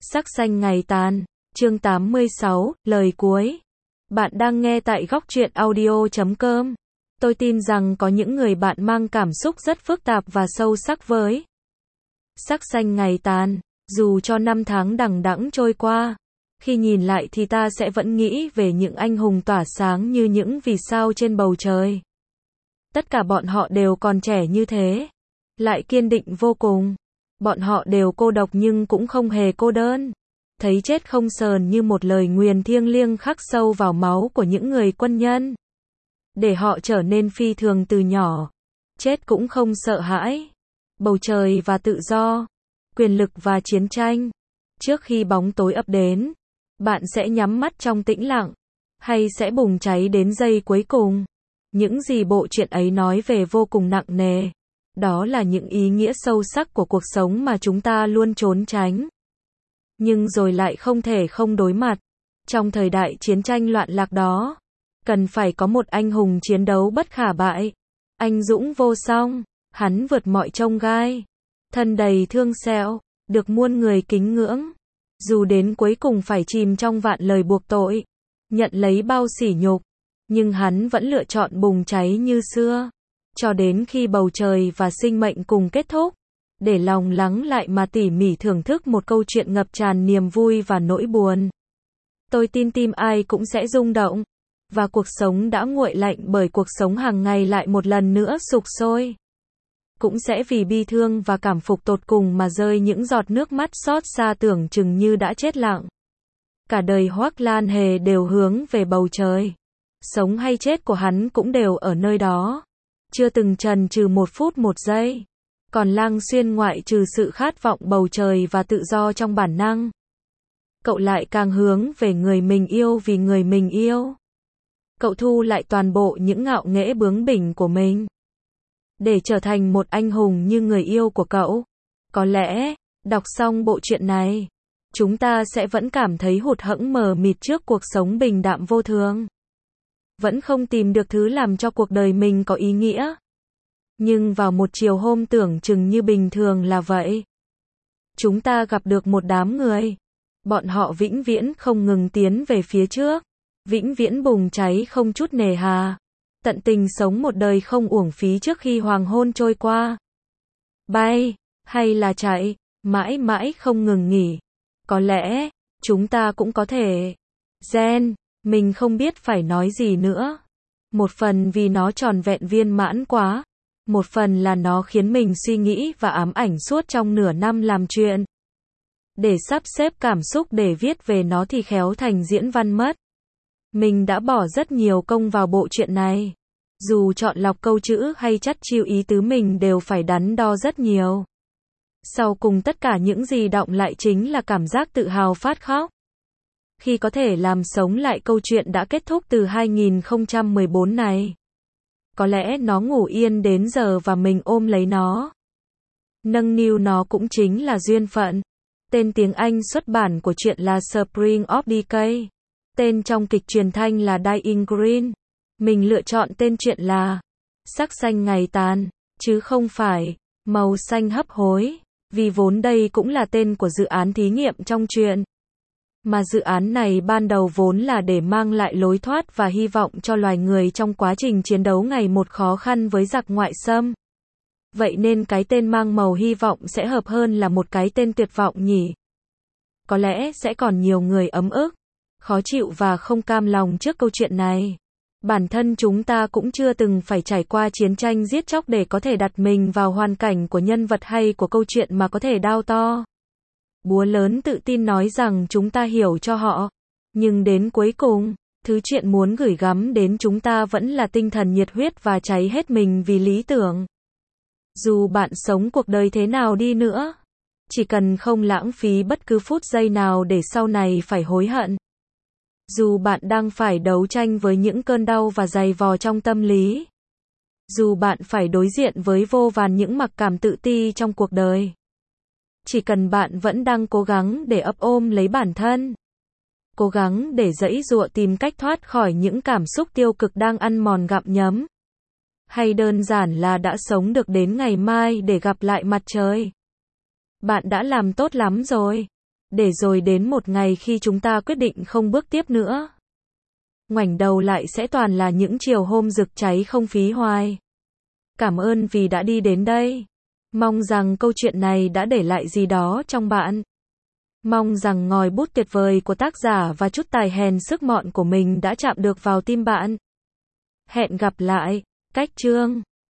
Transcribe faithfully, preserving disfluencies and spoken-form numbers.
Sắc xanh ngày tàn, chương tám mươi sáu, lời cuối. Bạn đang nghe tại góc truyện audio chấm com. Tôi tin rằng có những người bạn mang cảm xúc rất phức tạp và sâu sắc với sắc xanh ngày tàn. Dù cho năm tháng đằng đẵng trôi qua, khi nhìn lại thì ta sẽ vẫn nghĩ về những anh hùng tỏa sáng như những vì sao trên bầu trời. Tất cả bọn họ đều còn trẻ như thế, lại kiên định vô cùng. Bọn họ đều cô độc nhưng cũng không hề cô đơn. Thấy chết không sờn như một lời nguyền thiêng liêng khắc sâu vào máu của những người quân nhân. Để họ trở nên phi thường từ nhỏ. Chết cũng không sợ hãi. Bầu trời và tự do. Quyền lực và chiến tranh. Trước khi bóng tối ập đến, bạn sẽ nhắm mắt trong tĩnh lặng, hay sẽ bùng cháy đến giây cuối cùng. Những gì bộ truyện ấy nói về vô cùng nặng nề. Đó là những ý nghĩa sâu sắc của cuộc sống mà chúng ta luôn trốn tránh. Nhưng rồi lại không thể không đối mặt. Trong thời đại chiến tranh loạn lạc đó, cần phải có một anh hùng chiến đấu bất khả bại. Anh dũng vô song, hắn vượt mọi chông gai. Thân đầy thương sẹo, được muôn người kính ngưỡng. Dù đến cuối cùng phải chìm trong vạn lời buộc tội, nhận lấy bao sỉ nhục, nhưng hắn vẫn lựa chọn bùng cháy như xưa. Cho đến khi bầu trời và sinh mệnh cùng kết thúc, để lòng lắng lại mà tỉ mỉ thưởng thức một câu chuyện ngập tràn niềm vui và nỗi buồn. Tôi tin tim ai cũng sẽ rung động, và cuộc sống đã nguội lạnh bởi cuộc sống hàng ngày lại một lần nữa sục sôi. Cũng sẽ vì bi thương và cảm phục tột cùng mà rơi những giọt nước mắt xót xa tưởng chừng như đã chết lặng. Cả đời Hoắc Lan Hề đều hướng về bầu trời. Sống hay chết của hắn cũng đều ở nơi đó. Chưa từng chần chừ một phút một giây. Còn Lang Xuyên ngoại trừ sự khát vọng bầu trời và tự do trong bản năng, cậu lại càng hướng về người mình yêu vì người mình yêu. Cậu thu lại toàn bộ những ngạo nghễ bướng bỉnh của mình, để trở thành một anh hùng như người yêu của cậu. Có lẽ, đọc xong bộ truyện này, chúng ta sẽ vẫn cảm thấy hụt hẫng mờ mịt trước cuộc sống bình đạm vô thường. Vẫn không tìm được thứ làm cho cuộc đời mình có ý nghĩa. Nhưng vào một chiều hôm tưởng chừng như bình thường là vậy, chúng ta gặp được một đám người. Bọn họ vĩnh viễn không ngừng tiến về phía trước, vĩnh viễn bùng cháy không chút nề hà, tận tình sống một đời không uổng phí trước khi hoàng hôn trôi qua. Bay, hay là chạy, mãi mãi không ngừng nghỉ. Có lẽ, chúng ta cũng có thể. Gen, mình không biết phải nói gì nữa. Một phần vì nó tròn vẹn viên mãn quá. Một phần là nó khiến mình suy nghĩ và ám ảnh suốt trong nửa năm làm chuyện. Để sắp xếp cảm xúc để viết về nó thì khéo thành diễn văn mất. Mình đã bỏ rất nhiều công vào bộ truyện này. Dù chọn lọc câu chữ hay chắt chiu ý tứ mình đều phải đắn đo rất nhiều. Sau cùng tất cả những gì đọng lại chính là cảm giác tự hào phát khóc. Khi có thể làm sống lại câu chuyện đã kết thúc từ hai nghìn không trăm mười bốn này. Có lẽ nó ngủ yên đến giờ và mình ôm lấy nó. Nâng niu nó cũng chính là duyên phận. Tên tiếng Anh xuất bản của truyện là Spring of Decay. Tên trong kịch truyền thanh là Dying Green. Mình lựa chọn tên truyện là Sắc xanh ngày tàn, chứ không phải màu xanh hấp hối, vì vốn đây cũng là tên của dự án thí nghiệm trong truyện. Mà dự án này ban đầu vốn là để mang lại lối thoát và hy vọng cho loài người trong quá trình chiến đấu ngày một khó khăn với giặc ngoại xâm. Vậy nên cái tên mang màu hy vọng sẽ hợp hơn là một cái tên tuyệt vọng nhỉ? Có lẽ sẽ còn nhiều người ấm ức, khó chịu và không cam lòng trước câu chuyện này. Bản thân chúng ta cũng chưa từng phải trải qua chiến tranh giết chóc để có thể đặt mình vào hoàn cảnh của nhân vật hay của câu chuyện mà có thể đao to búa lớn tự tin nói rằng chúng ta hiểu cho họ. Nhưng đến cuối cùng, thứ chuyện muốn gửi gắm đến chúng ta vẫn là tinh thần nhiệt huyết và cháy hết mình vì lý tưởng. Dù bạn sống cuộc đời thế nào đi nữa, chỉ cần không lãng phí bất cứ phút giây nào để sau này phải hối hận. Dù bạn đang phải đấu tranh với những cơn đau và dày vò trong tâm lý. Dù bạn phải đối diện với vô vàn những mặc cảm tự ti trong cuộc đời. Chỉ cần bạn vẫn đang cố gắng để ấp ôm lấy bản thân. Cố gắng để giãy giụa tìm cách thoát khỏi những cảm xúc tiêu cực đang ăn mòn gặm nhấm. Hay đơn giản là đã sống được đến ngày mai để gặp lại mặt trời. Bạn đã làm tốt lắm rồi. để rồi đến một ngày khi chúng ta quyết định không bước tiếp nữa, ngoảnh đầu lại sẽ toàn là những chiều hôm rực cháy không phí hoài. Cảm ơn vì đã đi đến đây. Mong rằng câu chuyện này đã để lại gì đó trong bạn. Mong rằng ngòi bút tuyệt vời của tác giả và chút tài hèn sức mọn của mình đã chạm được vào tim bạn. Hẹn gặp lại. Cách chương